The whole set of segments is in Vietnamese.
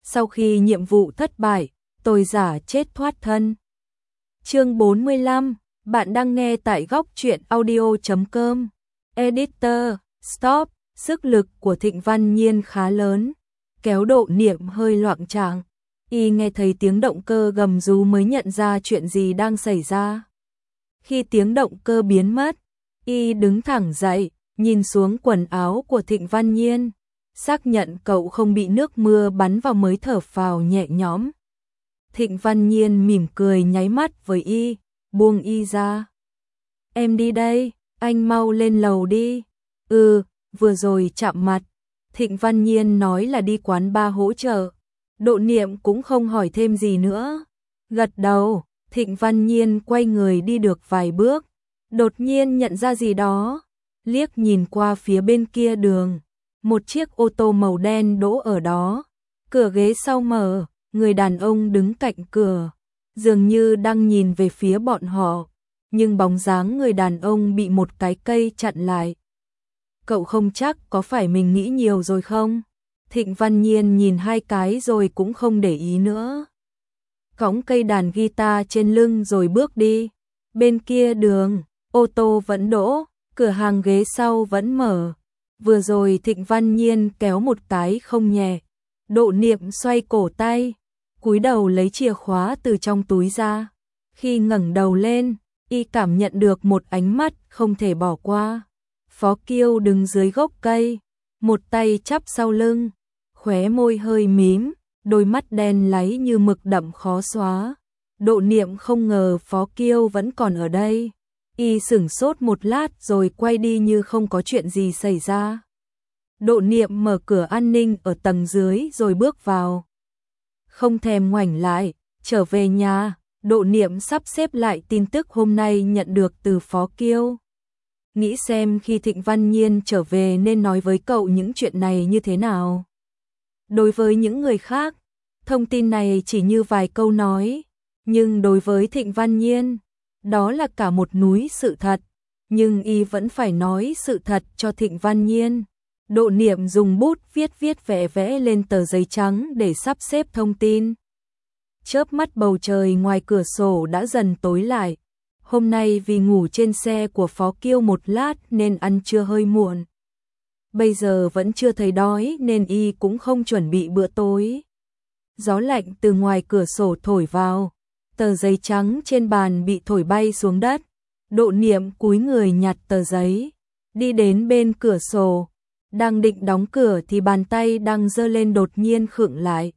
Sau khi nhiệm vụ thất bại, tôi giả chết thoát thân. Chương 45, bạn đang nghe tại góc truyện audio.com. Editor, stop, sức lực của Thịnh Văn Nhiên khá lớn, kéo Độ Niệm hơi loạng choạng. Y nghe thấy tiếng động cơ gầm rú mới nhận ra chuyện gì đang xảy ra. Khi tiếng động cơ biến mất, Y đứng thẳng dậy, nhìn xuống quần áo của Thịnh Văn Nhiên, xác nhận cậu không bị nước mưa bắn vào mới thở phào nhẹ nhõm. Thịnh Văn Nhiên mỉm cười nháy mắt với Y, buông Y ra. Em đi đây, anh mau lên lầu đi. Vừa rồi chạm mặt. Thịnh Văn Nhiên nói là đi quán bar hỗ trợ. Độ Niệm cũng không hỏi thêm gì nữa. Gật đầu, Thịnh Văn Nhiên quay người đi được vài bước. Đột nhiên nhận ra gì đó. Liếc nhìn qua phía bên kia đường. Một chiếc ô tô màu đen đỗ ở đó. Cửa ghế sau mở, người đàn ông đứng cạnh cửa. Dường như đang nhìn về phía bọn họ. Nhưng bóng dáng người đàn ông bị một cái cây chặn lại. Cậu không chắc có phải mình nghĩ nhiều rồi không? Thịnh Văn Nhiên nhìn hai cái rồi cũng không để ý nữa. Cõng cây đàn guitar trên lưng rồi bước đi. Bên kia đường, ô tô vẫn đỗ, cửa hàng ghế sau vẫn mở. Vừa rồi Thịnh Văn Nhiên kéo một cái không nhẹ. Độ Niệm xoay cổ tay, cúi đầu lấy chìa khóa từ trong túi ra. Khi ngẩng đầu lên, Y cảm nhận được một ánh mắt không thể bỏ qua. Phó Kiêu đứng dưới gốc cây, một tay chắp sau lưng, khóe môi hơi mím, đôi mắt đen láy như mực đậm khó xóa. Độ Niệm không ngờ Phó Kiêu vẫn còn ở đây. Y sửng sốt một lát rồi quay đi như không có chuyện gì xảy ra. Độ Niệm mở cửa an ninh ở tầng dưới rồi bước vào. Không thèm ngoảnh lại, trở về nhà, Độ Niệm sắp xếp lại tin tức hôm nay nhận được từ Phó Kiêu. Nghĩ xem khi Thịnh Văn Nhiên trở về nên nói với cậu những chuyện này như thế nào. Đối với những người khác, thông tin này chỉ như vài câu nói. Nhưng đối với Thịnh Văn Nhiên, đó là cả một núi sự thật. Nhưng Y vẫn phải nói sự thật cho Thịnh Văn Nhiên. Độ Niệm dùng bút viết vẽ lên tờ giấy trắng để sắp xếp thông tin. Chớp mắt bầu trời ngoài cửa sổ đã dần tối lại. Hôm nay vì ngủ trên xe của Phó Kiêu một lát nên ăn trưa hơi muộn. Bây giờ vẫn chưa thấy đói nên Y cũng không chuẩn bị bữa tối. Gió lạnh từ ngoài cửa sổ thổi vào. Tờ giấy trắng trên bàn bị thổi bay xuống đất. Độ Niệm cúi người nhặt tờ giấy, đi đến bên cửa sổ. Đang định đóng cửa thì bàn tay đang giơ lên đột nhiên khựng lại.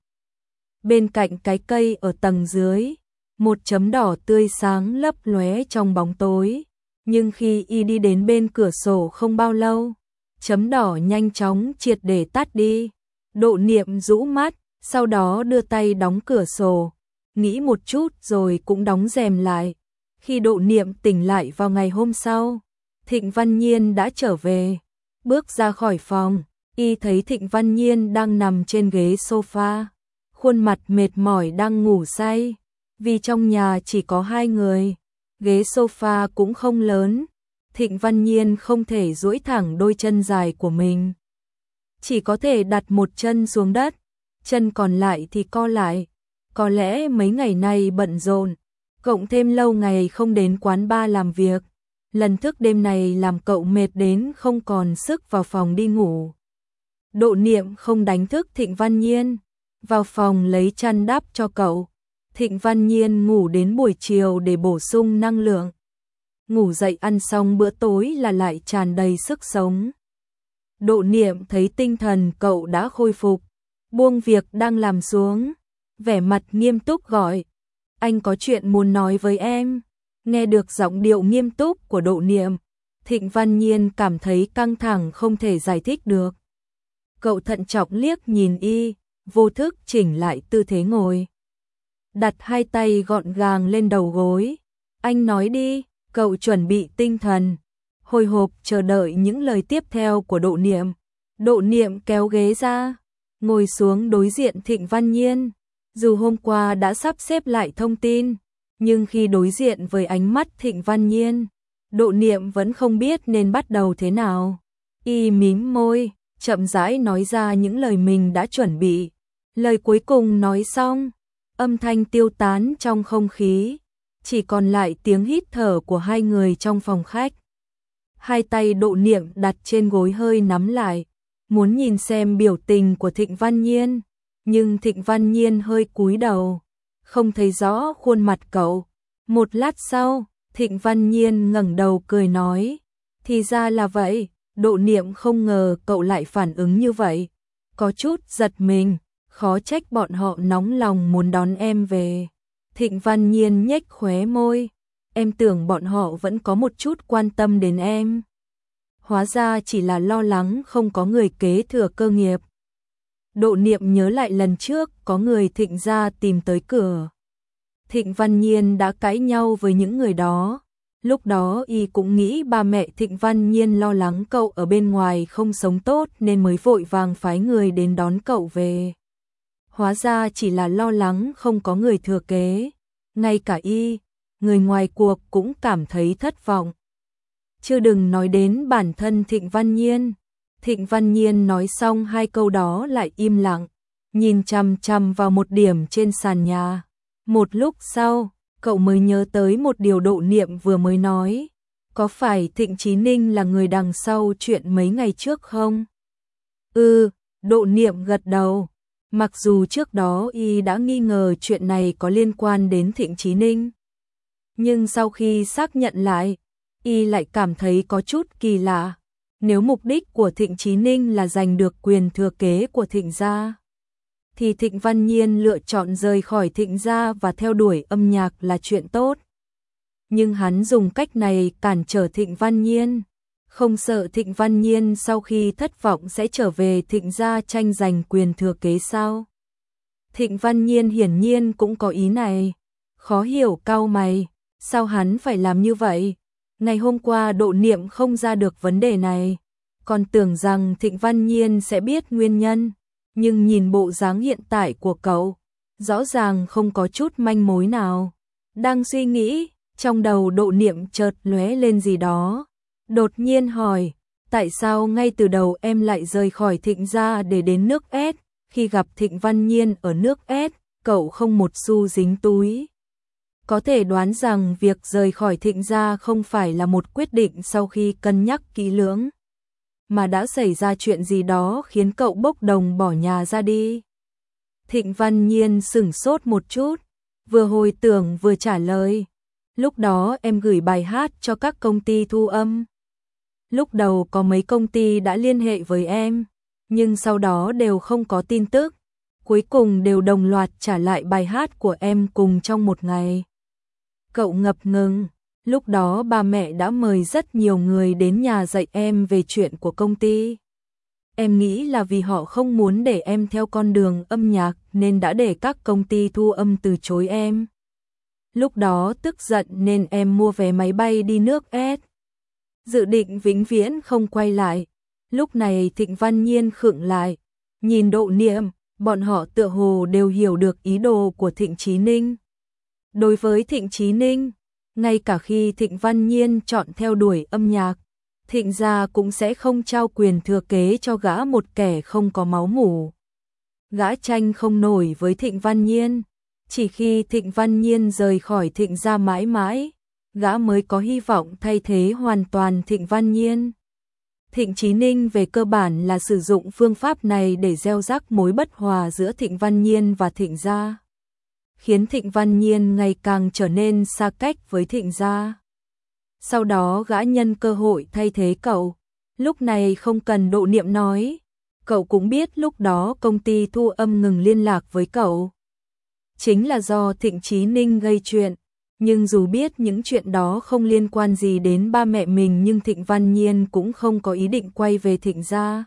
Bên cạnh cái cây ở tầng dưới, một chấm đỏ tươi sáng lấp lóe trong bóng tối. Nhưng khi Y đi đến bên cửa sổ không bao lâu, chấm đỏ nhanh chóng triệt để tắt đi. Độ Niệm rũ mắt, sau đó đưa tay đóng cửa sổ. Nghĩ một chút rồi cũng đóng rèm lại. Khi Độ Niệm tỉnh lại vào ngày hôm sau, Thịnh Văn Nhiên đã trở về. Bước ra khỏi phòng, Y thấy Thịnh Văn Nhiên đang nằm trên ghế sofa, khuôn mặt mệt mỏi đang ngủ say. Vì trong nhà chỉ có hai người, ghế sofa cũng không lớn, Thịnh Văn Nhiên không thể duỗi thẳng đôi chân dài của mình. Chỉ có thể đặt một chân xuống đất, chân còn lại thì co lại. Có lẽ mấy ngày nay bận rộn, cộng thêm lâu ngày không đến quán bar làm việc. Lần thức đêm này làm cậu mệt đến không còn sức vào phòng đi ngủ. Độ Niệm không đánh thức Thịnh Văn Nhiên, vào phòng lấy chăn đắp cho cậu. Thịnh Văn Nhiên ngủ đến buổi chiều để bổ sung năng lượng. Ngủ dậy ăn xong bữa tối là lại tràn đầy sức sống. Độ Niệm thấy tinh thần cậu đã khôi phục, buông việc đang làm xuống, vẻ mặt nghiêm túc gọi. Anh có chuyện muốn nói với em. Nghe được giọng điệu nghiêm túc của Độ Niệm, Thịnh Văn Nhiên cảm thấy căng thẳng không thể giải thích được. Cậu thận trọng liếc nhìn Y, vô thức chỉnh lại tư thế ngồi. Đặt hai tay gọn gàng lên đầu gối. Anh nói đi, cậu chuẩn bị tinh thần. Hồi hộp chờ đợi những lời tiếp theo của Độ Niệm. Độ Niệm kéo ghế ra, ngồi xuống đối diện Thịnh Văn Nhiên. Dù hôm qua đã sắp xếp lại thông tin, nhưng khi đối diện với ánh mắt Thịnh Văn Nhiên, Độ Niệm vẫn không biết nên bắt đầu thế nào. Y mím môi, chậm rãi nói ra những lời mình đã chuẩn bị. Lời cuối cùng nói xong, âm thanh tiêu tán trong không khí, chỉ còn lại tiếng hít thở của hai người trong phòng khách. Hai tay Độ Niệm đặt trên gối hơi nắm lại, muốn nhìn xem biểu tình của Thịnh Văn Nhiên, nhưng Thịnh Văn Nhiên hơi cúi đầu, không thấy rõ khuôn mặt cậu. Một lát sau, Thịnh Văn Nhiên ngẩng đầu cười nói, thì ra là vậy. Độ Niệm không ngờ cậu lại phản ứng như vậy, có chút giật mình, khó trách bọn họ nóng lòng muốn đón em về. Thịnh Văn Nhiên nhếch khóe môi, em tưởng bọn họ vẫn có một chút quan tâm đến em. Hóa ra chỉ là lo lắng không có người kế thừa cơ nghiệp. Độ Niệm nhớ lại lần trước có người Thịnh gia tìm tới cửa. Thịnh Văn Nhiên đã cãi nhau với những người đó. Lúc đó y cũng nghĩ ba mẹ Thịnh Văn Nhiên lo lắng cậu ở bên ngoài không sống tốt nên mới vội vàng phái người đến đón cậu về. Hóa ra chỉ là lo lắng không có người thừa kế. Ngay cả y, người ngoài cuộc cũng cảm thấy thất vọng. Chưa đừng nói đến bản thân Thịnh Văn Nhiên. Thịnh Văn Nhiên nói xong hai câu đó lại im lặng, nhìn chằm chằm vào một điểm trên sàn nhà. Một lúc sau, cậu mới nhớ tới một điều Độ Niệm vừa mới nói. Có phải Thịnh Chí Ninh là người đằng sau chuyện mấy ngày trước không? Độ Niệm gật đầu. Mặc dù trước đó y đã nghi ngờ chuyện này có liên quan đến Thịnh Chí Ninh, nhưng sau khi xác nhận lại, y lại cảm thấy có chút kỳ lạ. Nếu mục đích của Thịnh Chí Ninh là giành được quyền thừa kế của Thịnh gia, thì Thịnh Văn Nhiên lựa chọn rời khỏi Thịnh gia và theo đuổi âm nhạc là chuyện tốt. Nhưng hắn dùng cách này cản trở Thịnh Văn Nhiên, không sợ Thịnh Văn Nhiên sau khi thất vọng sẽ trở về Thịnh gia tranh giành quyền thừa kế sao? Thịnh Văn Nhiên hiển nhiên cũng có ý này, khó hiểu cau mày, sao hắn phải làm như vậy? Ngày hôm qua Độ Niệm không ra được vấn đề này, còn tưởng rằng Thịnh Văn Nhiên sẽ biết nguyên nhân, nhưng nhìn bộ dáng hiện tại của cậu, rõ ràng không có chút manh mối nào. Đang suy nghĩ, trong đầu Độ Niệm chợt lóe lên gì đó, đột nhiên hỏi, tại sao ngay từ đầu em lại rời khỏi Thịnh gia để đến nước S, khi gặp Thịnh Văn Nhiên ở nước S, cậu không một xu dính túi. Có thể đoán rằng việc rời khỏi Thịnh gia không phải là một quyết định sau khi cân nhắc kỹ lưỡng, mà đã xảy ra chuyện gì đó khiến cậu bốc đồng bỏ nhà ra đi. Thịnh Văn Nhiên sửng sốt một chút, vừa hồi tưởng vừa trả lời, lúc đó em gửi bài hát cho các công ty thu âm. Lúc đầu có mấy công ty đã liên hệ với em, nhưng sau đó đều không có tin tức, cuối cùng đều đồng loạt trả lại bài hát của em cùng trong một ngày. Cậu ngập ngừng, lúc đó ba mẹ đã mời rất nhiều người đến nhà dạy em về chuyện của công ty. Em nghĩ là vì họ không muốn để em theo con đường âm nhạc nên đã để các công ty thu âm từ chối em. Lúc đó tức giận nên em mua vé máy bay đi nước S, dự định vĩnh viễn không quay lại. Lúc này Thịnh Văn Nhiên khựng lại, nhìn Độ Niệm, bọn họ tựa hồ đều hiểu được ý đồ của Thịnh Chí Ninh. Đối với Thịnh Chí Ninh, ngay cả khi Thịnh Văn Nhiên chọn theo đuổi âm nhạc, Thịnh gia cũng sẽ không trao quyền thừa kế cho gã một kẻ không có máu mủ. Gã tranh không nổi với Thịnh Văn Nhiên, chỉ khi Thịnh Văn Nhiên rời khỏi Thịnh gia mãi mãi, gã mới có hy vọng thay thế hoàn toàn Thịnh Văn Nhiên. Thịnh Chí Ninh về cơ bản là sử dụng phương pháp này để gieo rắc mối bất hòa giữa Thịnh Văn Nhiên và Thịnh gia, khiến Thịnh Văn Nhiên ngày càng trở nên xa cách với Thịnh gia. Sau đó gã nhân cơ hội thay thế cậu. Lúc này không cần Độ Niệm nói, cậu cũng biết lúc đó công ty thu âm ngừng liên lạc với cậu, chính là do Thịnh Chí Ninh gây chuyện. Nhưng dù biết những chuyện đó không liên quan gì đến ba mẹ mình, nhưng Thịnh Văn Nhiên cũng không có ý định quay về Thịnh gia.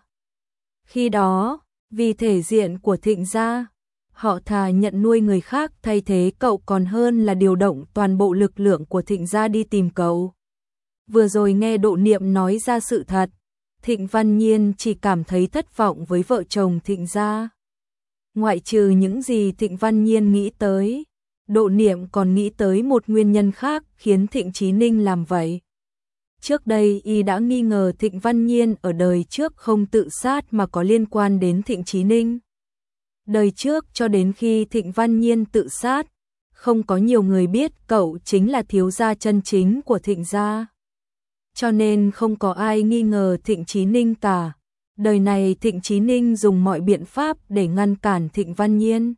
Khi đó, vì thể diện của Thịnh gia, họ thà nhận nuôi người khác thay thế cậu còn hơn là điều động toàn bộ lực lượng của Thịnh gia đi tìm cậu. Vừa rồi nghe Độ Niệm nói ra sự thật, Thịnh Văn Nhiên chỉ cảm thấy thất vọng với vợ chồng Thịnh gia. Ngoại trừ những gì Thịnh Văn Nhiên nghĩ tới, Độ Niệm còn nghĩ tới một nguyên nhân khác khiến Thịnh Chí Ninh làm vậy. Trước đây y đã nghi ngờ Thịnh Văn Nhiên ở đời trước không tự sát mà có liên quan đến Thịnh Chí Ninh. Đời trước cho đến khi Thịnh Văn Nhiên tự sát, không có nhiều người biết cậu chính là thiếu gia chân chính của Thịnh gia. Cho nên không có ai nghi ngờ Thịnh Chí Ninh cả. Đời này Thịnh Chí Ninh dùng mọi biện pháp để ngăn cản Thịnh Văn Nhiên.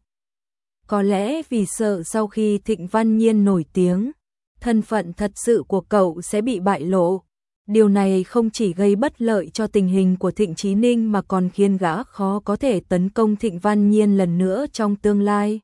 Có lẽ vì sợ sau khi Thịnh Văn Nhiên nổi tiếng, thân phận thật sự của cậu sẽ bị bại lộ. Điều này không chỉ gây bất lợi cho tình hình của Thịnh Chí Ninh mà còn khiến gã khó có thể tấn công Thịnh Văn Nhiên lần nữa trong tương lai.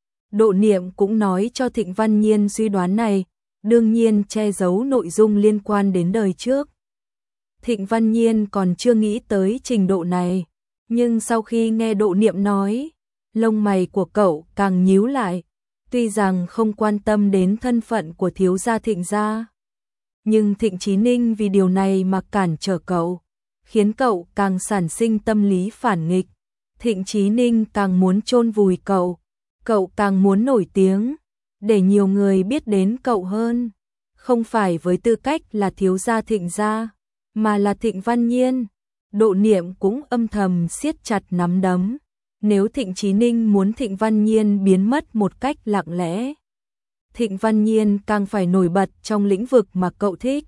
Độ Niệm cũng nói cho Thịnh Văn Nhiên suy đoán này, đương nhiên che giấu nội dung liên quan đến đời trước. Thịnh Văn Nhiên còn chưa nghĩ tới trình độ này, nhưng sau khi nghe Độ Niệm nói, lông mày của cậu càng nhíu lại, tuy rằng không quan tâm đến thân phận của thiếu gia Thịnh gia. Nhưng Thịnh Chí Ninh vì điều này mà cản trở cậu, khiến cậu càng sản sinh tâm lý phản nghịch. Thịnh Chí Ninh càng muốn chôn vùi cậu càng muốn nổi tiếng, để nhiều người biết đến cậu hơn. Không phải với tư cách là thiếu gia Thịnh gia, mà là Thịnh Văn Nhiên. Độ Niệm cũng âm thầm siết chặt nắm đấm. Nếu Thịnh Chí Ninh muốn Thịnh Văn Nhiên biến mất một cách lặng lẽ, Thịnh Văn Nhiên càng phải nổi bật trong lĩnh vực mà cậu thích.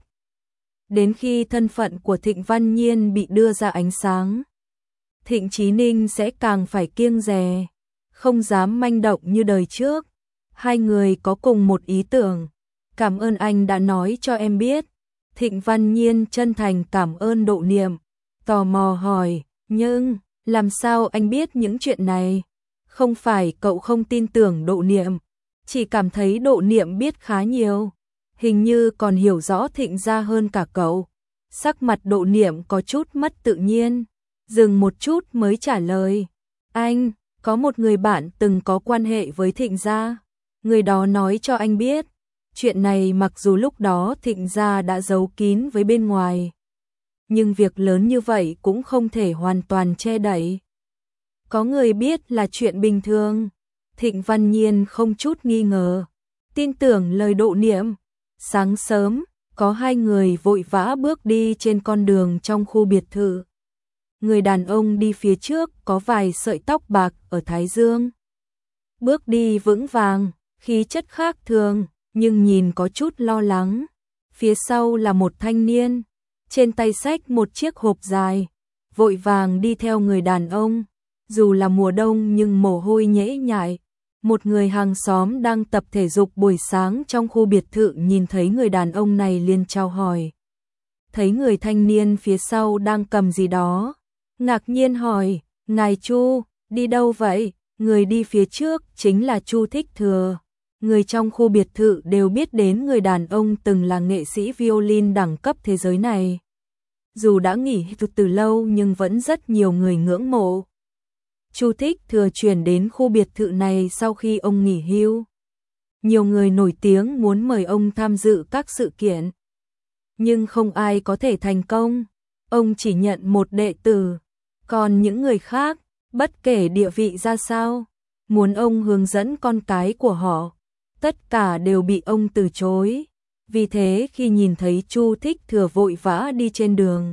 Đến khi thân phận của Thịnh Văn Nhiên bị đưa ra ánh sáng, Thịnh Chí Ninh sẽ càng phải kiêng dè, không dám manh động như đời trước. Hai người có cùng một ý tưởng. Cảm ơn anh đã nói cho em biết. Thịnh Văn Nhiên chân thành cảm ơn Độ Niệm, tò mò hỏi, nhưng làm sao anh biết những chuyện này? Không phải cậu không tin tưởng Độ Niệm, chỉ cảm thấy Độ Niệm biết khá nhiều, hình như còn hiểu rõ Thịnh gia hơn cả cậu. Sắc mặt Độ Niệm có chút mất tự nhiên, dừng một chút mới trả lời, anh, có một người bạn từng có quan hệ với Thịnh gia, người đó nói cho anh biết. Chuyện này mặc dù lúc đó Thịnh gia đã giấu kín với bên ngoài, nhưng việc lớn như vậy cũng không thể hoàn toàn che đậy. Có người biết là chuyện bình thường. Thịnh Văn Nhiên không chút nghi ngờ, tin tưởng lời Độ Niệm. Sáng sớm, có hai người vội vã bước đi trên con đường trong khu biệt thự. Người đàn ông đi phía trước có vài sợi tóc bạc ở thái dương. Bước đi vững vàng, khí chất khác thường, nhưng nhìn có chút lo lắng. Phía sau là một thanh niên, trên tay xách một chiếc hộp dài, vội vàng đi theo người đàn ông. Dù là mùa đông nhưng mồ hôi nhễ nhại. Một người hàng xóm đang tập thể dục buổi sáng trong khu biệt thự nhìn thấy người đàn ông này liền chào hỏi. Thấy người thanh niên phía sau đang cầm gì đó, ngạc nhiên hỏi, ngài Chu, đi đâu vậy? Người đi phía trước chính là Chu Thích Thừa. Người trong khu biệt thự đều biết đến người đàn ông từng là nghệ sĩ violin đẳng cấp thế giới này. Dù đã nghỉ hưu từ lâu nhưng vẫn rất nhiều người ngưỡng mộ. Chu Thích Thừa chuyển đến khu biệt thự này sau khi ông nghỉ hưu. Nhiều người nổi tiếng muốn mời ông tham dự các sự kiện, nhưng không ai có thể thành công. Ông chỉ nhận một đệ tử, còn những người khác, bất kể địa vị ra sao, muốn ông hướng dẫn con cái của họ, tất cả đều bị ông từ chối. Vì thế khi nhìn thấy Chu Thích Thừa vội vã đi trên đường,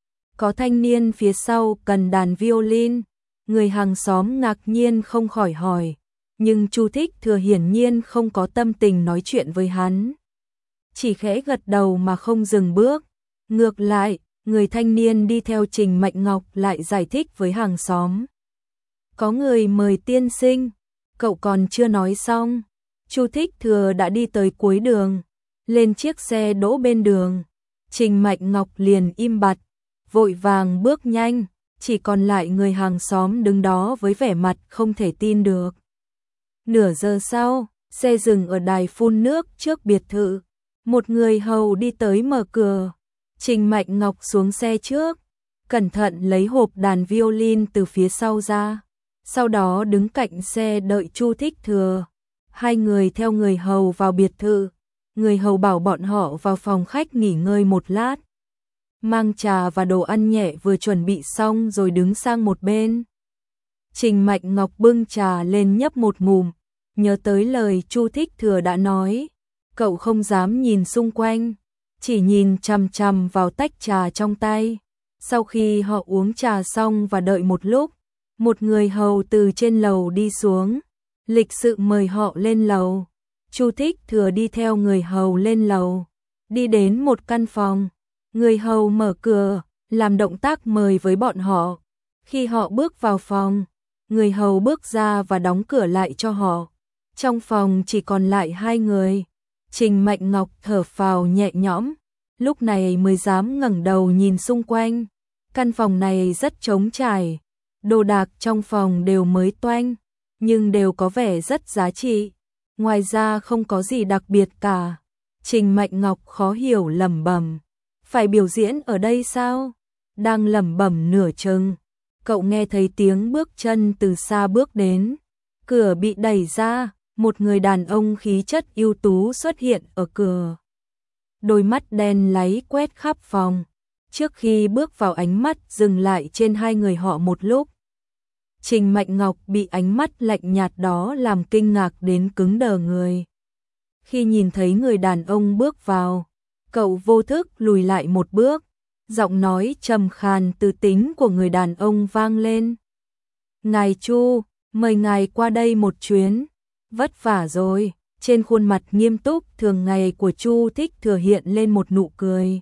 có thanh niên phía sau cần đàn violin, người hàng xóm ngạc nhiên không khỏi hỏi, nhưng Chu Thích Thừa hiển nhiên không có tâm tình nói chuyện với hắn, chỉ khẽ gật đầu mà không dừng bước. Ngược lại, người thanh niên đi theo Trình Mạnh Ngọc lại giải thích với hàng xóm, có người mời tiên sinh. Cậu còn chưa nói xong, Chu Thích Thừa đã đi tới cuối đường, lên chiếc xe đỗ bên đường. Trình Mạnh Ngọc liền im bặt, vội vàng bước nhanh, chỉ còn lại người hàng xóm đứng đó với vẻ mặt không thể tin được. Nửa giờ sau, xe dừng ở đài phun nước trước biệt thự. Một người hầu đi tới mở cửa. Trình Mạnh Ngọc xuống xe trước, cẩn thận lấy hộp đàn violin từ phía sau ra, sau đó đứng cạnh xe đợi Chu Thích Thừa. Hai người theo người hầu vào biệt thự. Người hầu bảo bọn họ vào phòng khách nghỉ ngơi một lát, mang trà và đồ ăn nhẹ vừa chuẩn bị xong rồi đứng sang một bên. Trình Mạnh Ngọc bưng trà lên nhấp một ngụm, nhớ tới lời Chu Thích Thừa đã nói, cậu không dám nhìn xung quanh, chỉ nhìn chằm chằm vào tách trà trong tay. Sau khi họ uống trà xong và đợi một lúc, Một người hầu từ trên lầu đi xuống, lịch sự mời họ lên lầu. Chu Thích Thừa đi theo người hầu lên lầu, đi đến một căn phòng. Người hầu mở cửa, làm động tác mời với bọn họ. Khi họ bước vào phòng, người hầu bước ra và đóng cửa lại cho họ. Trong phòng chỉ còn lại hai người. Trình Mạnh Ngọc thở phào nhẹ nhõm, lúc này mới dám ngẩng đầu nhìn xung quanh. Căn phòng này rất trống trải, đồ đạc trong phòng đều mới toanh, nhưng đều có vẻ rất giá trị. Ngoài ra không có gì đặc biệt cả. Trình Mạnh Ngọc khó hiểu lẩm bẩm, phải biểu diễn ở đây sao? Đang lẩm bẩm nửa chừng, cậu nghe thấy tiếng bước chân từ xa bước đến. Cửa bị đẩy ra, một người đàn ông khí chất ưu tú xuất hiện ở cửa. Đôi mắt đen láy quét khắp phòng, trước khi bước vào ánh mắt dừng lại trên hai người họ một lúc. Trình Mạnh Ngọc bị ánh mắt lạnh nhạt đó làm kinh ngạc đến cứng đờ người. Khi nhìn thấy người đàn ông bước vào, cậu vô thức lùi lại một bước, giọng nói trầm khàn từ tính của người đàn ông vang lên. Ngài Chu, mời ngài qua đây một chuyến. Vất vả rồi. Trên khuôn mặt nghiêm túc thường ngày của Chu Thích Thừa hiện lên một nụ cười.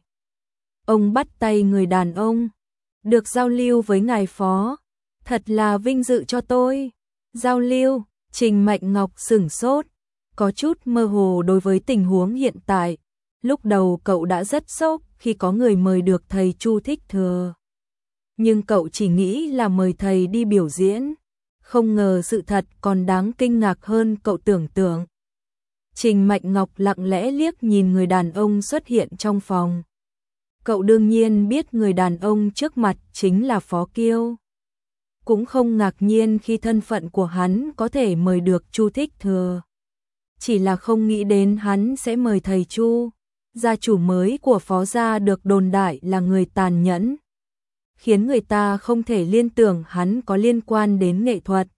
Ông bắt tay người đàn ông. Được giao lưu với ngài phó, thật là vinh dự cho tôi. Giao lưu, Trình Mạnh Ngọc sửng sốt, có chút mơ hồ đối với tình huống hiện tại. Lúc đầu cậu đã rất sốc khi có người mời được thầy Chu Thích Thừa. Nhưng cậu chỉ nghĩ là mời thầy đi biểu diễn. Không ngờ sự thật còn đáng kinh ngạc hơn cậu tưởng tượng. Trình Mạnh Ngọc lặng lẽ liếc nhìn người đàn ông xuất hiện trong phòng. Cậu đương nhiên biết người đàn ông trước mặt chính là Phó Kiêu. Cũng không ngạc nhiên khi thân phận của hắn có thể mời được Chu Thích Thừa. Chỉ là không nghĩ đến hắn sẽ mời thầy Chu, gia chủ mới của Phó gia được đồn đại là người tàn nhẫn, khiến người ta không thể liên tưởng hắn có liên quan đến nghệ thuật.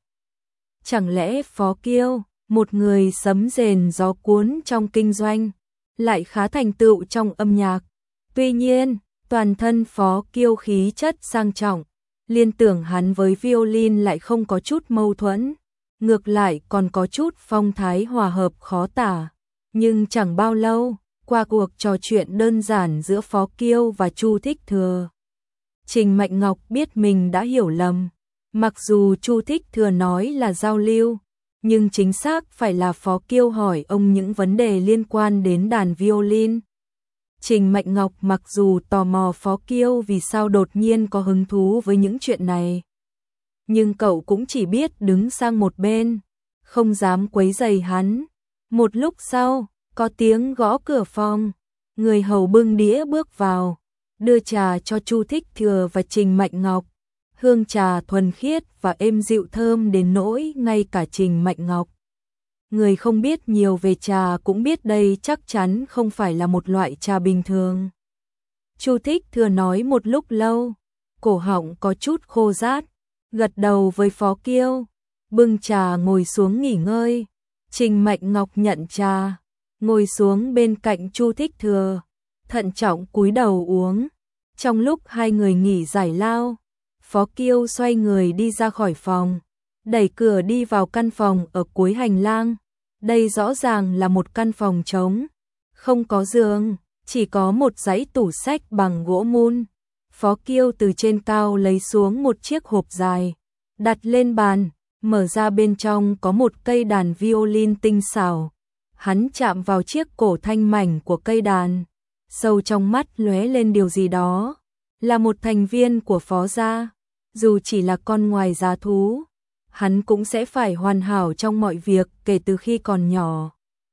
Chẳng lẽ Phó Kiêu, một người sấm rền gió cuốn trong kinh doanh, lại khá thành tựu trong âm nhạc. Tuy nhiên, toàn thân Phó Kiêu khí chất sang trọng, liên tưởng hắn với violin lại không có chút mâu thuẫn, ngược lại còn có chút phong thái hòa hợp khó tả. Nhưng chẳng bao lâu, qua cuộc trò chuyện đơn giản giữa Phó Kiêu và Chu Thích Thừa, Trình Mạnh Ngọc biết mình đã hiểu lầm. Mặc dù Chu Thích Thừa nói là giao lưu, nhưng chính xác phải là Phó Kiêu hỏi ông những vấn đề liên quan đến đàn violin. Trình Mạnh Ngọc mặc dù tò mò Phó Kiêu vì sao đột nhiên có hứng thú với những chuyện này, nhưng cậu cũng chỉ biết đứng sang một bên, không dám quấy rầy hắn. Một lúc sau, có tiếng gõ cửa phòng, người hầu bưng đĩa bước vào, đưa trà cho Chu Thích Thừa và Trình Mạnh Ngọc. Hương trà thuần khiết và êm dịu thơm đến nỗi ngay cả Trình Mạnh Ngọc, người không biết nhiều về trà, cũng biết đây chắc chắn không phải là một loại trà bình thường. Chu Thích Thừa nói một lúc lâu, cổ họng có chút khô rát, gật đầu với Phó Kiêu, bưng trà ngồi xuống nghỉ ngơi. Trình Mạnh Ngọc nhận trà, ngồi xuống bên cạnh Chu Thích Thừa, thận trọng cúi đầu uống. Trong lúc hai người nghỉ giải lao, Phó Kiêu xoay người đi ra khỏi phòng, đẩy cửa đi vào căn phòng ở cuối hành lang. Đây rõ ràng là một căn phòng trống, không có giường, chỉ có một dãy tủ sách bằng gỗ mun. Phó Kiêu từ trên cao lấy xuống một chiếc hộp dài, đặt lên bàn, mở ra, bên trong có một cây đàn violin tinh xảo. Hắn chạm vào chiếc cổ thanh mảnh của cây đàn, sâu trong mắt lóe lên điều gì đó. Là một thành viên của Phó gia, dù chỉ là con ngoài giá thú, hắn cũng sẽ phải hoàn hảo trong mọi việc kể từ khi còn nhỏ.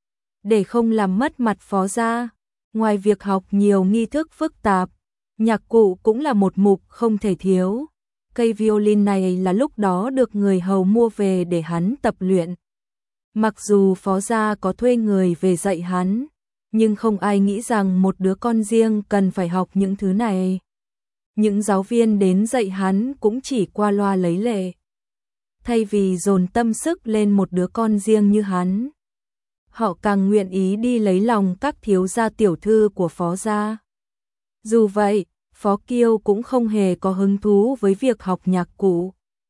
Để không làm mất mặt Phó gia, ngoài việc học nhiều nghi thức phức tạp, nhạc cụ cũng là một mục không thể thiếu. Cây violin này là lúc đó được người hầu mua về để hắn tập luyện. Mặc dù Phó gia có thuê người về dạy hắn, nhưng không ai nghĩ rằng một đứa con riêng cần phải học những thứ này. Những giáo viên đến dạy hắn cũng chỉ qua loa lấy lệ. Thay vì dồn tâm sức lên một đứa con riêng như hắn, họ càng nguyện ý đi lấy lòng các thiếu gia tiểu thư của Phó gia. Dù vậy, Phó Kiêu cũng không hề có hứng thú với việc học nhạc cụ.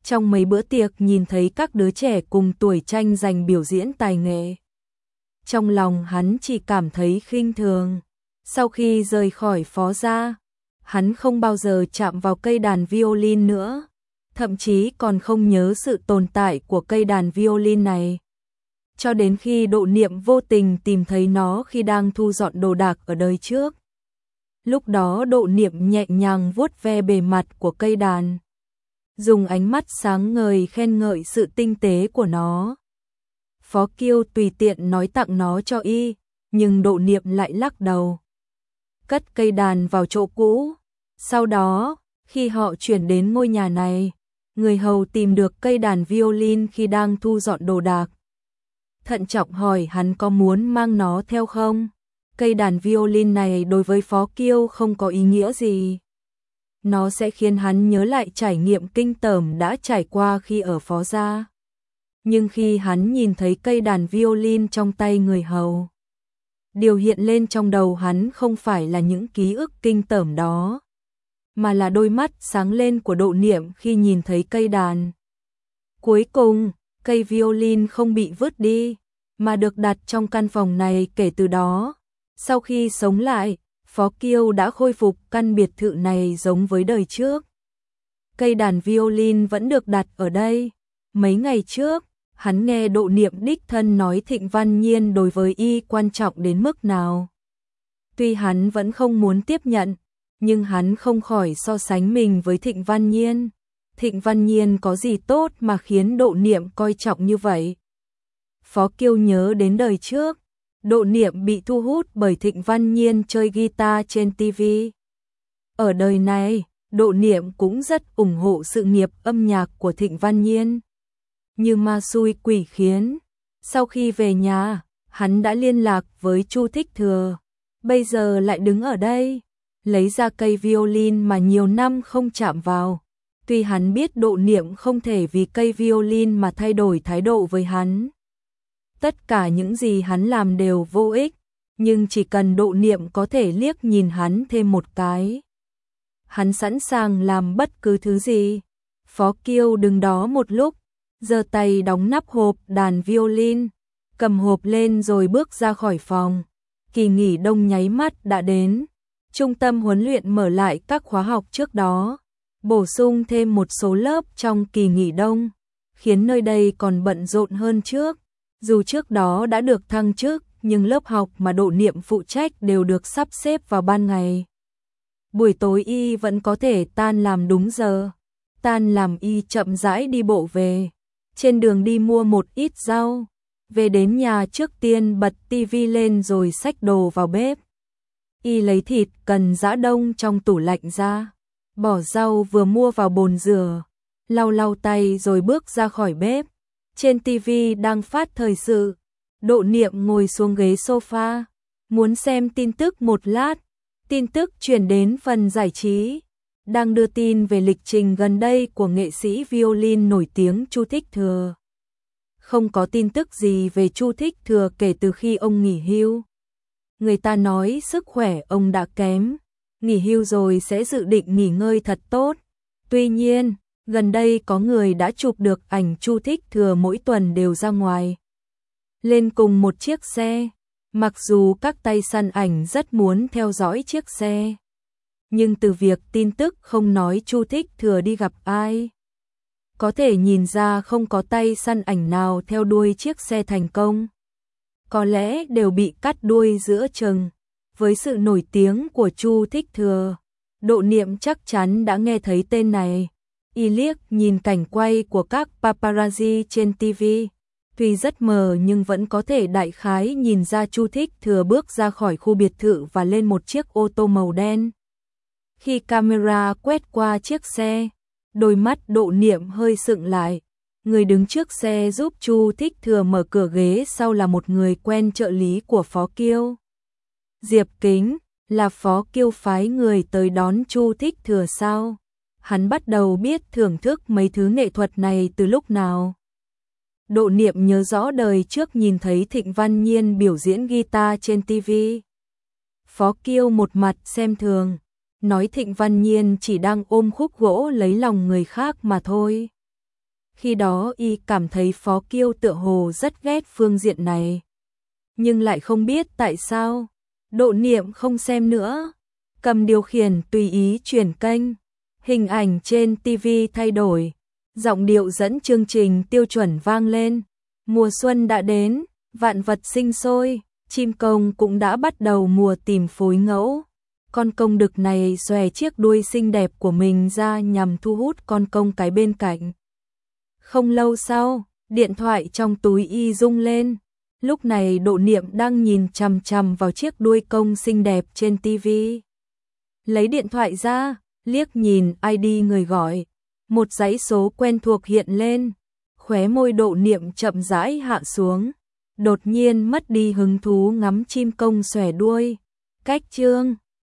Trong mấy bữa tiệc nhìn thấy các đứa trẻ cùng tuổi tranh giành biểu diễn tài nghệ. Trong lòng hắn chỉ cảm thấy khinh thường. Sau khi rời khỏi Phó gia, hắn không bao giờ chạm vào cây đàn violin nữa, thậm chí còn không nhớ sự tồn tại của cây đàn violin này. Cho đến khi Độ Niệm vô tình tìm thấy nó khi đang thu dọn đồ đạc ở đời trước. Lúc đó Độ Niệm nhẹ nhàng vuốt ve bề mặt của cây đàn, dùng ánh mắt sáng ngời khen ngợi sự tinh tế của nó. Phó Kiêu tùy tiện nói tặng nó cho y, nhưng Độ Niệm lại lắc đầu, cất cây đàn vào chỗ cũ. Sau đó, khi họ chuyển đến ngôi nhà này, người hầu tìm được cây đàn violin khi đang thu dọn đồ đạc. Thận trọng hỏi hắn có muốn mang nó theo không? Cây đàn violin này đối với Phó Kiêu không có ý nghĩa gì. Nó sẽ khiến hắn nhớ lại trải nghiệm kinh tởm đã trải qua khi ở Phó gia. Nhưng khi hắn nhìn thấy cây đàn violin trong tay người hầu, điều hiện lên trong đầu hắn không phải là những ký ức kinh tởm đó, mà là đôi mắt sáng lên của Độ Niệm khi nhìn thấy cây đàn. Cuối cùng, cây violin không bị vứt đi, mà được đặt trong căn phòng này kể từ đó. Sau khi sống lại, Phó Kiêu đã khôi phục căn biệt thự này giống với đời trước. Cây đàn violin vẫn được đặt ở đây. Mấy ngày trước, hắn nghe Độ Niệm đích thân nói Thịnh Văn Nhiên đối với y quan trọng đến mức nào. Tuy hắn vẫn không muốn tiếp nhận, nhưng hắn không khỏi so sánh mình với Thịnh Văn Nhiên. Thịnh Văn Nhiên có gì tốt mà khiến Độ Niệm coi trọng như vậy? Phó Kiêu nhớ đến đời trước, Độ Niệm bị thu hút bởi Thịnh Văn Nhiên chơi guitar trên TV. Ở đời này, Độ Niệm cũng rất ủng hộ sự nghiệp âm nhạc của Thịnh Văn Nhiên. Như ma xui quỷ khiến, sau khi về nhà, hắn đã liên lạc với Chu Thích Thừa. Bây giờ lại đứng ở đây, lấy ra cây violin mà nhiều năm không chạm vào. Tuy hắn biết Độ Niệm không thể vì cây violin mà thay đổi thái độ với hắn. Tất cả những gì hắn làm đều vô ích, nhưng chỉ cần Độ Niệm có thể liếc nhìn hắn thêm một cái, hắn sẵn sàng làm bất cứ thứ gì. Phó Kiêu đứng đó một lúc, giơ tay đóng nắp hộp đàn violin, cầm hộp lên rồi bước ra khỏi phòng. Kỳ nghỉ đông nháy mắt đã đến. Trung tâm huấn luyện mở lại các khóa học trước đó, bổ sung thêm một số lớp trong kỳ nghỉ đông, khiến nơi đây còn bận rộn hơn trước. Dù trước đó đã được thăng chức, nhưng lớp học mà Độ Niệm phụ trách đều được sắp xếp vào ban ngày. Buổi tối y vẫn có thể tan làm đúng giờ. Tan làm y chậm rãi đi bộ về. Trên đường đi mua một ít rau. Về đến nhà trước tiên bật tivi lên rồi xách đồ vào bếp. Y lấy thịt cần giã đông trong tủ lạnh ra, bỏ rau vừa mua vào bồn rửa, lau lau tay rồi bước ra khỏi bếp. Trên tivi đang phát thời sự. Độ Niệm ngồi xuống ghế sofa, muốn xem tin tức một lát. Tin tức chuyển đến phần giải trí, đang đưa tin về lịch trình gần đây của nghệ sĩ violin nổi tiếng Chu Thích Thừa. Không có tin tức gì về Chu Thích Thừa kể từ khi ông nghỉ hưu. Người ta nói sức khỏe ông đã kém, nghỉ hưu rồi sẽ dự định nghỉ ngơi thật tốt. Tuy nhiên, gần đây có người đã chụp được ảnh Chu Thích Thừa mỗi tuần đều ra ngoài lên cùng một chiếc xe. Mặc dù các tay săn ảnh rất muốn theo dõi chiếc xe, nhưng từ việc tin tức không nói Chu Thích Thừa đi gặp ai, có thể nhìn ra không có tay săn ảnh nào theo đuôi chiếc xe thành công. Có lẽ đều bị cắt đuôi giữa chừng. Với sự nổi tiếng của Chu Thích Thừa, Độ Niệm chắc chắn đã nghe thấy tên này. Y liếc nhìn cảnh quay của các paparazzi trên TV. Tuy rất mờ nhưng vẫn có thể đại khái nhìn ra Chu Thích Thừa bước ra khỏi khu biệt thự và lên một chiếc ô tô màu đen. Khi camera quét qua chiếc xe, đôi mắt Độ Niệm hơi sững lại. Người đứng trước xe giúp Chu Thích Thừa mở cửa ghế sau là một người quen trợ lý của Phó Kiêu. Diệp Kính, là Phó Kiêu phái người tới đón Chu Thích Thừa sao? Hắn bắt đầu biết thưởng thức mấy thứ nghệ thuật này từ lúc nào? Độ Niệm nhớ rõ đời trước nhìn thấy Thịnh Văn Nhiên biểu diễn guitar trên TV. Phó Kiêu một mặt xem thường, nói Thịnh Văn Nhiên chỉ đang ôm khúc gỗ lấy lòng người khác mà thôi. Khi đó y cảm thấy Phó Kiêu tựa hồ rất ghét phương diện này. Nhưng lại không biết tại sao. Độ Niệm không xem nữa. Cầm điều khiển tùy ý chuyển kênh. Hình ảnh trên TV thay đổi. Giọng điệu dẫn chương trình tiêu chuẩn vang lên. Mùa xuân đã đến, vạn vật sinh sôi, chim công cũng đã bắt đầu mùa tìm phối ngẫu. Con công đực này xòe chiếc đuôi xinh đẹp của mình ra nhằm thu hút con công cái bên cạnh. Không lâu sau, điện thoại trong túi y rung lên. Lúc này Độ Niệm đang nhìn chằm chằm vào chiếc đuôi công xinh đẹp trên TV. Lấy điện thoại ra, liếc nhìn ID người gọi. Một dãy số quen thuộc hiện lên. Khóe môi Độ Niệm chậm rãi hạ xuống. Đột nhiên mất đi hứng thú ngắm chim công xòe đuôi. Cách chương